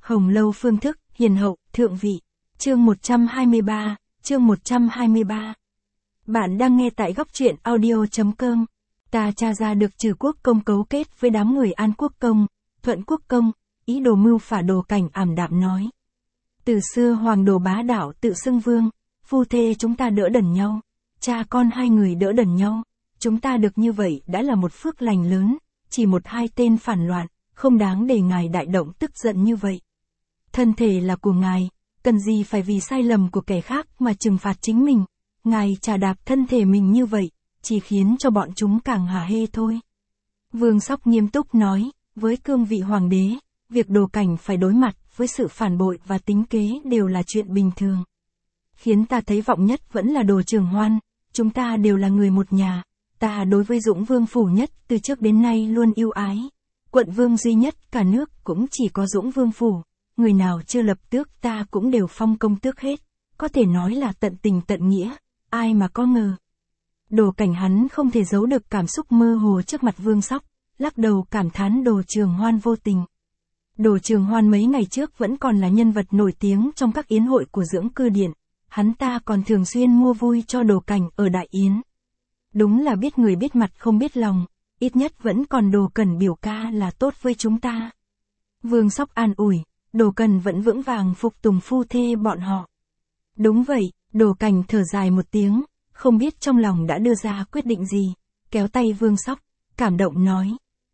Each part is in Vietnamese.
Hồng Lâu phương thức, hiền hậu, thượng vị. Chương 123, chương 123. Bạn đang nghe tại góc truyện audio.com. Ta tra ra được Trừ Quốc Công cấu kết với đám người An Quốc Công, Thuận Quốc Công, ý đồ mưu phả Đồ Cảnh ảm đạm nói. Từ xưa hoàng đồ bá đạo tự xưng vương, phu thê chúng ta đỡ đần nhau, cha con hai người đỡ đần nhau, chúng ta được như vậy đã là một phước lành lớn, chỉ một hai tên phản loạn, không đáng để ngài đại động tức giận như vậy. Thân thể là của ngài, cần gì phải vì sai lầm của kẻ khác mà trừng phạt chính mình, ngài chà đạp thân thể mình như vậy, chỉ khiến cho bọn chúng càng hả hê thôi. Vương Sóc nghiêm túc nói, với cương vị hoàng đế, việc Đồ Cảnh phải đối mặt với sự phản bội và tính kế đều là chuyện bình thường. Khiến ta thấy vọng nhất vẫn là Đồ Trường Hoan, chúng ta đều là người một nhà, ta đối với Dũng Vương Phủ Nhất từ trước đến nay luôn yêu ái. Quận vương duy nhất cả nước cũng chỉ có Dũng Vương Phủ, người nào chưa lập tước ta cũng đều phong công tước hết, có thể nói là tận tình tận nghĩa, ai mà có ngờ. Đồ Cảnh hắn không thể giấu được cảm xúc mơ hồ trước mặt Vương Sóc, lắc đầu cảm thán Đồ Trường Hoan vô tình. Đồ Trường Hoan mấy ngày trước vẫn còn là nhân vật nổi tiếng trong các yến hội của dưỡng cư điện, hắn ta còn thường xuyên mua vui cho Đồ Cảnh ở đại yến. Đúng là biết người biết mặt không biết lòng, ít nhất vẫn còn Đồ Cẩn biểu ca là tốt với chúng ta. Vương Sóc an ủi, Đồ Cẩn vẫn vững vàng phục tùng phu thê bọn họ. Đúng vậy, Đồ Cảnh thở dài một tiếng, không biết trong lòng đã đưa ra quyết định gì, kéo tay Vương Sóc, cảm động nói.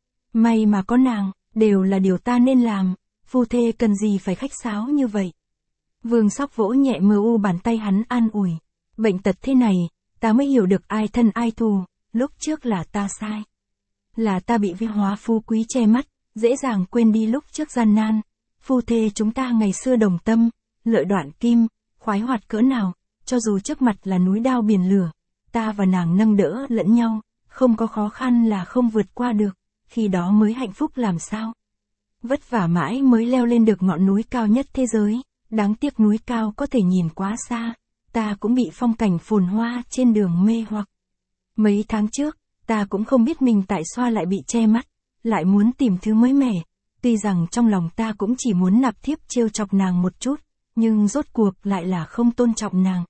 May mà có nàng, đều là điều ta nên làm, phu thê cần gì phải khách sáo như vậy. Vương Sóc vỗ nhẹ mờ u bàn tay hắn an ủi, bệnh tật thế này, ta mới hiểu được ai thân ai thù, lúc trước là ta sai. Là ta bị vi hóa phú quý che mắt, dễ dàng quên đi lúc trước gian nan. Phu thê chúng ta ngày xưa đồng tâm, lợi đoạn kim, khoái hoạt cỡ nào, cho dù trước mặt là núi đao biển lửa, ta và nàng nâng đỡ lẫn nhau, không có khó khăn là không vượt qua được, khi đó mới hạnh phúc làm sao. Vất vả mãi mới leo lên được ngọn núi cao nhất thế giới, đáng tiếc núi cao có thể nhìn quá xa, ta cũng bị phong cảnh phồn hoa trên đường mê hoặc. Mấy tháng trước, ta cũng không biết mình tại sao lại bị che mắt, lại muốn tìm thứ mới mẻ, tuy rằng trong lòng ta cũng chỉ muốn nạp thiếp trêu chọc nàng một chút, nhưng rốt cuộc lại là không tôn trọng nàng.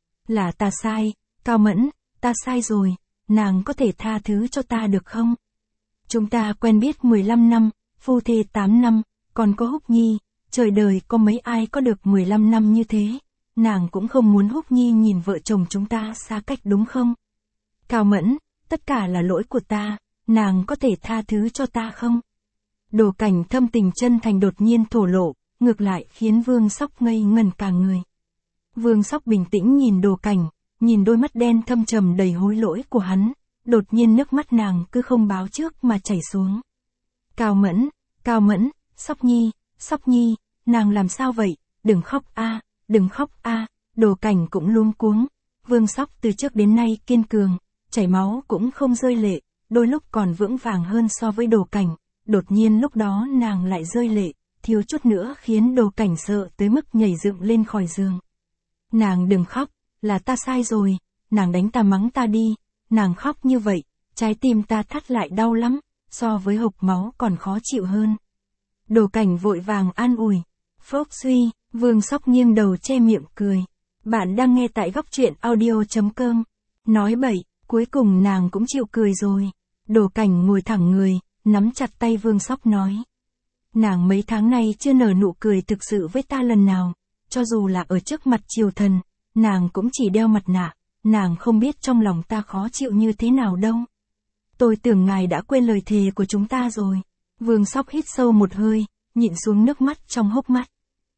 Là ta sai, Cao Mẫn, ta sai rồi, nàng có thể tha thứ cho ta được không? Chúng ta quen biết 15 năm, phu thê 8 năm, còn có Húc Nhi, trời đời có mấy ai có được 15 năm như thế, nàng cũng không muốn Húc Nhi nhìn vợ chồng chúng ta xa cách đúng không? Cao Mẫn, tất cả là lỗi của ta, nàng có thể tha thứ cho ta không? Đồ Cảnh thâm tình chân thành đột nhiên thổ lộ, ngược lại khiến Vương Sóc ngây ngẩn cả người. Vương Sóc bình tĩnh nhìn Đồ Cảnh, nhìn đôi mắt đen thâm trầm đầy hối lỗi của hắn, đột nhiên nước mắt nàng cứ không báo trước mà chảy xuống. Cao Mẫn, Sóc Nhi, nàng làm sao vậy, đừng khóc a, đừng khóc a. Đồ Cảnh cũng luống cuống. Vương Sóc từ trước đến nay kiên cường, chảy máu cũng không rơi lệ, đôi lúc còn vững vàng hơn so với Đồ Cảnh, đột nhiên lúc đó nàng lại rơi lệ, thiếu chút nữa khiến Đồ Cảnh sợ tới mức nhảy dựng lên khỏi giường. Nàng đừng khóc, là ta sai rồi, nàng đánh ta mắng ta đi, nàng khóc như vậy, trái tim ta thắt lại đau lắm, so với hộc máu còn khó chịu hơn. Đồ Cảnh vội vàng an ủi. Phốc suy, Vương Sóc nghiêng đầu che miệng cười. Bạn đang nghe tại góc truyện audio.com. Nói bậy, cuối cùng nàng cũng chịu cười rồi. Đồ Cảnh ngồi thẳng người, nắm chặt tay Vương Sóc nói. Nàng mấy tháng nay chưa nở nụ cười thực sự với ta lần nào, cho dù là ở trước mặt triều thần, nàng cũng chỉ đeo mặt nạ, nàng không biết trong lòng ta khó chịu như thế nào đâu. Tôi tưởng ngài đã quên lời thề của chúng ta rồi. Vương Sóc hít sâu một hơi, nhịn xuống nước mắt trong hốc mắt.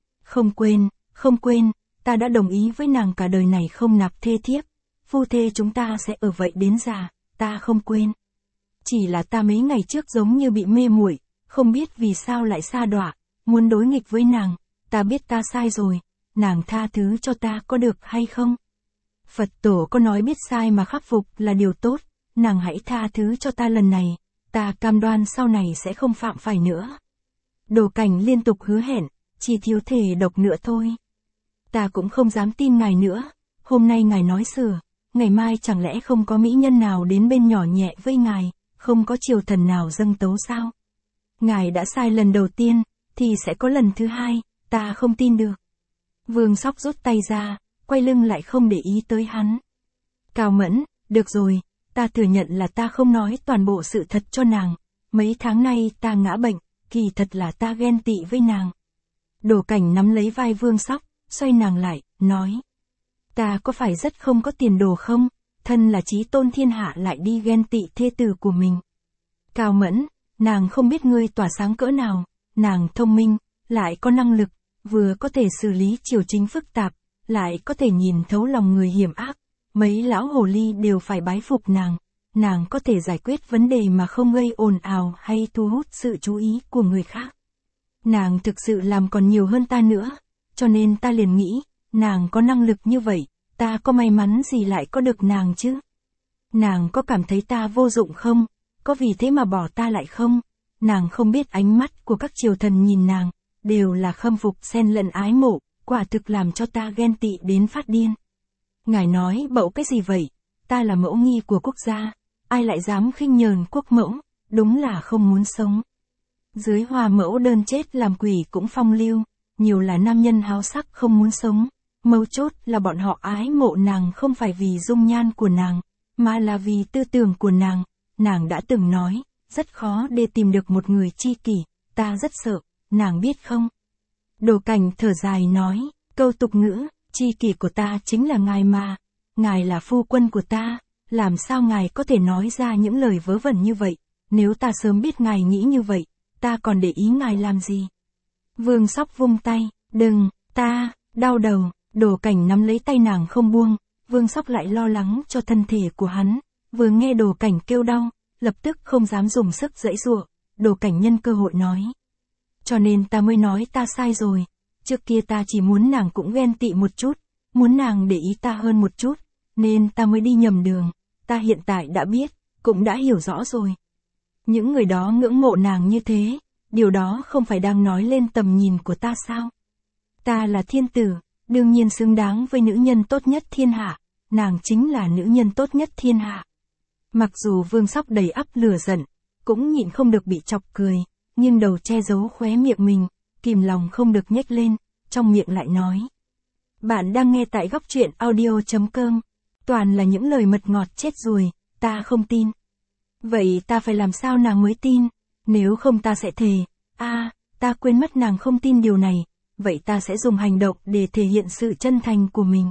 Không quên, ta đã đồng ý với nàng cả đời này không nạp thê thiếp, phu thê chúng ta sẽ ở vậy đến già, ta không quên. Chỉ là ta mấy ngày trước giống như bị mê muội, không biết vì sao lại sa đọa, muốn đối nghịch với nàng, ta biết ta sai rồi, nàng tha thứ cho ta có được hay không? Phật tổ có nói biết sai mà khắc phục là điều tốt, nàng hãy tha thứ cho ta lần này, ta cam đoan sau này sẽ không phạm phải nữa. Đồ Cảnh liên tục hứa hẹn, chỉ thiếu thể độc nữa thôi. Ta cũng không dám tin ngài nữa, hôm nay ngài nói sửa, ngày mai chẳng lẽ không có mỹ nhân nào đến bên nhỏ nhẹ với ngài, không có triều thần nào dâng tấu sao? Ngài đã sai lần đầu tiên, thì sẽ có lần thứ hai, ta không tin được. Vương Sóc rút tay ra, quay lưng lại không để ý tới hắn. Cao Mẫn, được rồi, ta thừa nhận là ta không nói toàn bộ sự thật cho nàng. Mấy tháng nay ta ngã bệnh, kỳ thật là ta ghen tị với nàng. Đồ Cảnh nắm lấy vai Vương Sóc, xoay nàng lại, nói. Ta có phải rất không có tiền đồ không? Thân là chí tôn thiên hạ lại đi ghen tị thê tử của mình. Cao Mẫn, nàng không biết ngươi tỏa sáng cỡ nào, nàng thông minh, lại có năng lực, vừa có thể xử lý triều chính phức tạp, lại có thể nhìn thấu lòng người hiểm ác. Mấy lão hồ ly đều phải bái phục nàng có thể giải quyết vấn đề mà không gây ồn ào hay thu hút sự chú ý của người khác. Nàng thực sự làm còn nhiều hơn ta nữa, cho nên ta liền nghĩ, nàng có năng lực như vậy, ta có may mắn gì lại có được nàng chứ? Nàng có cảm thấy ta vô dụng không? Có vì thế mà bỏ ta lại không? Nàng không biết ánh mắt của các triều thần nhìn nàng, đều là khâm phục xen lẫn ái mộ, quả thực làm cho ta ghen tị đến phát điên. Ngài nói bậy cái gì vậy? Ta là mẫu nghi của quốc gia, ai lại dám khinh nhờn quốc mẫu, đúng là không muốn sống. Dưới Hoa mẫu đơn chết làm quỷ cũng phong lưu, nhiều là nam nhân háo sắc không muốn sống. Mấu chốt là bọn họ ái mộ nàng không phải vì dung nhan của nàng, mà là vì tư tưởng của nàng. Nàng đã từng nói, rất khó để tìm được một người tri kỷ, ta rất sợ, nàng biết không? Đồ Cảnh thở dài nói, câu tục ngữ, tri kỷ của ta chính là ngài mà, ngài là phu quân của ta, làm sao ngài có thể nói ra những lời vớ vẩn như vậy, nếu ta sớm biết ngài nghĩ như vậy, ta còn để ý ngài làm gì? Vương Sóc vung tay, đừng, ta, đau đầu. Đồ Cảnh nắm lấy tay nàng không buông, Vương Sóc lại lo lắng cho thân thể của hắn, vừa nghe Đồ Cảnh kêu đau, lập tức không dám dùng sức giãy giụa. Đồ Cảnh nhân cơ hội nói. Cho nên ta mới nói ta sai rồi, trước kia ta chỉ muốn nàng cũng ghen tị một chút, muốn nàng để ý ta hơn một chút, nên ta mới đi nhầm đường, ta hiện tại đã biết, cũng đã hiểu rõ rồi. Những người đó ngưỡng mộ nàng như thế, điều đó không phải đang nói lên tầm nhìn của ta sao? Ta là thiên tử, đương nhiên xứng đáng với nữ nhân tốt nhất thiên hạ, nàng chính là nữ nhân tốt nhất thiên hạ. Mặc dù Vương Sóc đầy ắp lửa giận, cũng nhịn không được bị chọc cười, nhưng đầu che giấu khóe miệng mình, kìm lòng không được nhếch lên, trong miệng lại nói. Bạn đang nghe tại góc truyện audio.com, toàn là những lời mật ngọt chết ruồi, ta không tin. Vậy ta phải làm sao nàng mới tin, nếu không ta sẽ thề, ta quên mất nàng không tin điều này. Vậy ta sẽ dùng hành động để thể hiện sự chân thành của mình.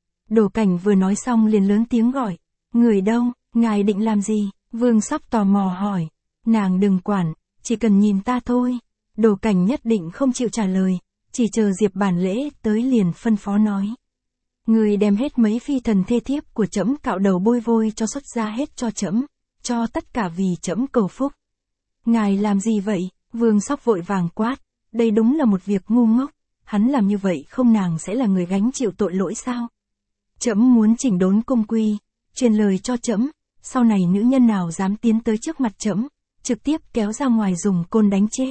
Đồ Cảnh vừa nói xong liền lớn tiếng gọi. Người đâu, ngài định làm gì? Vương Sóc tò mò hỏi. Nàng đừng quản, chỉ cần nhìn ta thôi. Đồ Cảnh nhất định không chịu trả lời, chỉ chờ Diệp Bản Lễ tới liền phân phó nói. Người đem hết mấy phi thần thê thiếp của trẫm cạo đầu bôi vôi cho xuất ra hết cho trẫm, cho tất cả vì trẫm cầu phúc. Ngài làm gì vậy? Vương Sóc vội vàng quát. Đây đúng là một việc ngu ngốc. Hắn làm như vậy không nàng sẽ là người gánh chịu tội lỗi sao? Trẫm muốn chỉnh đốn cung quy, truyền lời cho trẫm, sau này nữ nhân nào dám tiến tới trước mặt trẫm, trực tiếp kéo ra ngoài dùng côn đánh chết.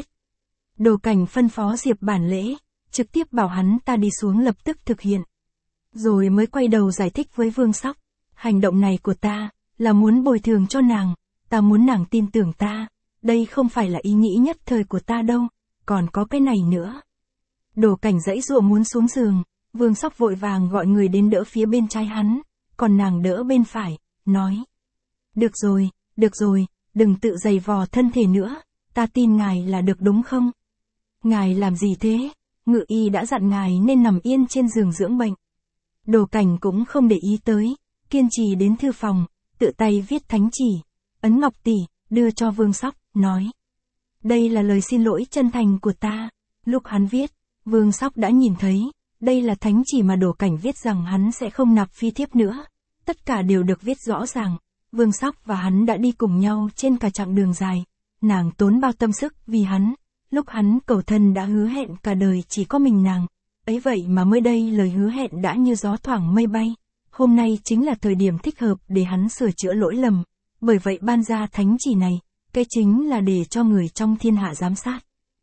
Đồ Cảnh phân phó Diệp Bản Lễ, trực tiếp bảo hắn ta đi xuống lập tức thực hiện. Rồi mới quay đầu giải thích với Vương Sóc, hành động này của ta, là muốn bồi thường cho nàng, ta muốn nàng tin tưởng ta, đây không phải là ý nghĩ nhất thời của ta đâu, còn có cái này nữa. Đồ Cảnh giãy giụa muốn xuống giường, Vương Sóc vội vàng gọi người đến đỡ phía bên trái hắn, còn nàng đỡ bên phải, nói. Được rồi, đừng tự giày vò thân thể nữa, ta tin ngài là được đúng không? Ngài làm gì thế? Ngự y đã dặn ngài nên nằm yên trên giường dưỡng bệnh. Đồ Cảnh cũng không để ý tới, kiên trì đến thư phòng, tự tay viết thánh chỉ, ấn ngọc tỷ, đưa cho Vương Sóc, nói. Đây là lời xin lỗi chân thành của ta. Lúc hắn viết, Vương Sóc đã nhìn thấy, đây là thánh chỉ mà Đồ Cảnh viết rằng hắn sẽ không nạp phi thiếp nữa. Tất cả đều được viết rõ ràng, Vương Sóc và hắn đã đi cùng nhau trên cả chặng đường dài. Nàng tốn bao tâm sức vì hắn, lúc hắn cầu thân đã hứa hẹn cả đời chỉ có mình nàng. Ấy vậy mà mới đây lời hứa hẹn đã như gió thoảng mây bay. Hôm nay chính là thời điểm thích hợp để hắn sửa chữa lỗi lầm. Bởi vậy ban ra thánh chỉ này, cái chính là để cho người trong thiên hạ giám sát.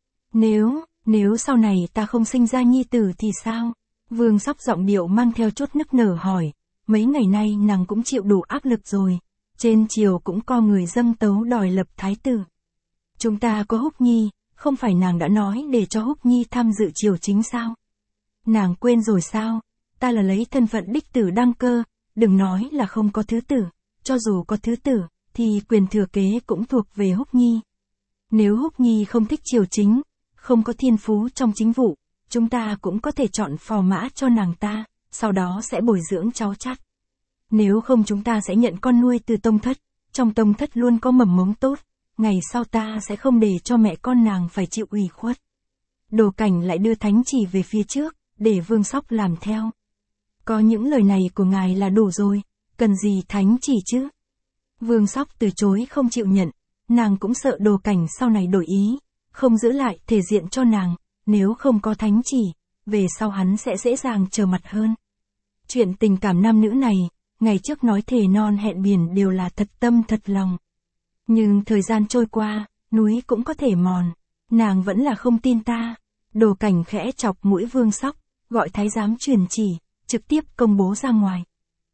Nếu sau này ta không sinh ra nhi tử thì sao? Vương Sóc giọng điệu mang theo chút nức nở hỏi. Mấy ngày nay nàng cũng chịu đủ áp lực rồi. Trên triều cũng có người dâng tấu đòi lập thái tử. Chúng ta có Húc Nhi, không phải nàng đã nói để cho Húc Nhi tham dự triều chính sao? Nàng quên rồi sao? Ta là lấy thân phận đích tử đăng cơ, đừng nói là không có thứ tử, cho dù có thứ tử, thì quyền thừa kế cũng thuộc về Húc Nhi. Nếu Húc Nhi không thích triều chính, không có thiên phú trong chính vụ, chúng ta cũng có thể chọn phò mã cho nàng ta, sau đó sẽ bồi dưỡng cháu chắt. Nếu không chúng ta sẽ nhận con nuôi từ tông thất, trong tông thất luôn có mầm mống tốt, ngày sau ta sẽ không để cho mẹ con nàng phải chịu ủy khuất. Đồ Cảnh lại đưa thánh chỉ về phía trước, để Vương Sóc làm theo. Có những lời này của ngài là đủ rồi, cần gì thánh chỉ chứ? Vương Sóc từ chối không chịu nhận, nàng cũng sợ Đồ Cảnh sau này đổi ý, không giữ lại thể diện cho nàng, nếu không có thánh chỉ, về sau hắn sẽ dễ dàng trở mặt hơn. Chuyện tình cảm nam nữ này, ngày trước nói thề non hẹn biển đều là thật tâm thật lòng. Nhưng thời gian trôi qua, núi cũng có thể mòn, nàng vẫn là không tin ta. Đồ Cảnh khẽ chọc mũi Vương Sóc, gọi thái giám truyền chỉ, trực tiếp công bố ra ngoài.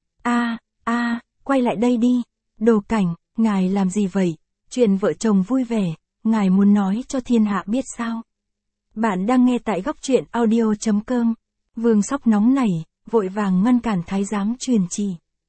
Quay lại đây đi. Đồ Cảnh, ngài làm gì vậy? Chuyện vợ chồng vui vẻ, ngài muốn nói cho thiên hạ biết sao? Bạn đang nghe tại góc truyện audio.com. Vương Sóc nóng nảy, vội vàng ngăn cản thái giám truyền chỉ.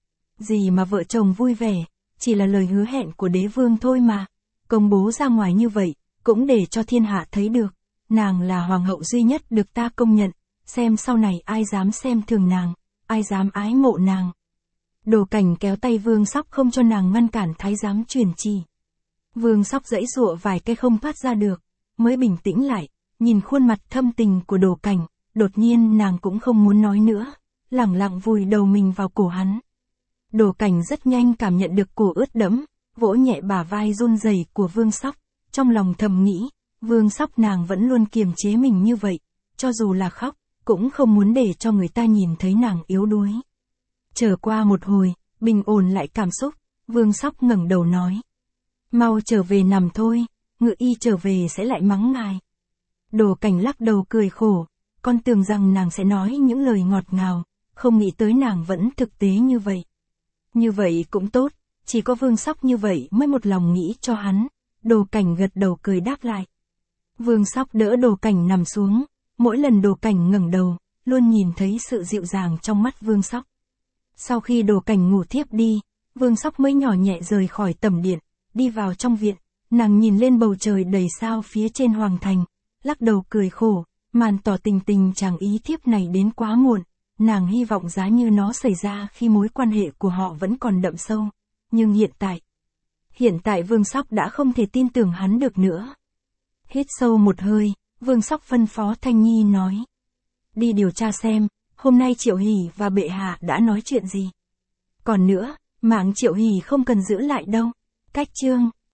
Gì mà vợ chồng vui vẻ, chỉ là lời hứa hẹn của đế vương thôi mà. Công bố ra ngoài như vậy, cũng để cho thiên hạ thấy được. Nàng là hoàng hậu duy nhất được ta công nhận, xem sau này ai dám xem thường nàng, ai dám ái mộ nàng. Đồ Cảnh kéo tay Vương Sóc không cho nàng ngăn cản thái giám truyền chỉ. Vương Sóc giãy giụa vài cái không thoát ra được, mới bình tĩnh lại, nhìn khuôn mặt thâm tình của Đồ Cảnh, đột nhiên nàng cũng không muốn nói nữa, lẳng lặng vùi đầu mình vào cổ hắn. Đồ Cảnh rất nhanh cảm nhận được cổ ướt đẫm, vỗ nhẹ bả vai run rẩy của Vương Sóc, trong lòng thầm nghĩ, Vương Sóc nàng vẫn luôn kiềm chế mình như vậy, cho dù là khóc, cũng không muốn để cho người ta nhìn thấy nàng yếu đuối. Trở qua một hồi, bình ổn lại cảm xúc, Vương Sóc ngẩng đầu nói. Mau trở về nằm thôi, Ngự Y trở về sẽ lại mắng ngài. Đồ Cảnh lắc đầu cười khổ, con tưởng rằng nàng sẽ nói những lời ngọt ngào, không nghĩ tới nàng vẫn thực tế như vậy. Như vậy cũng tốt, chỉ có Vương Sóc như vậy mới một lòng nghĩ cho hắn. Đồ Cảnh gật đầu cười đáp lại. Vương Sóc đỡ Đồ Cảnh nằm xuống, mỗi lần Đồ Cảnh ngẩng đầu, luôn nhìn thấy sự dịu dàng trong mắt Vương Sóc. Sau khi Đồ Cảnh ngủ thiếp đi, Vương Sóc mới nhỏ nhẹ rời khỏi tẩm điện, đi vào trong viện, nàng nhìn lên bầu trời đầy sao phía trên hoàng thành, lắc đầu cười khổ, màn tỏ tình chàng ý thiếp này đến quá muộn, nàng hy vọng giá như nó xảy ra khi mối quan hệ của họ vẫn còn đậm sâu, nhưng hiện tại Vương Sóc đã không thể tin tưởng hắn được nữa. Hít sâu một hơi, Vương Sóc phân phó Thanh Nhi nói. Đi điều tra xem, hôm nay Triệu Hỷ và bệ hạ đã nói chuyện gì. Còn nữa, mạng Triệu Hỷ không cần giữ lại đâu. Cách chương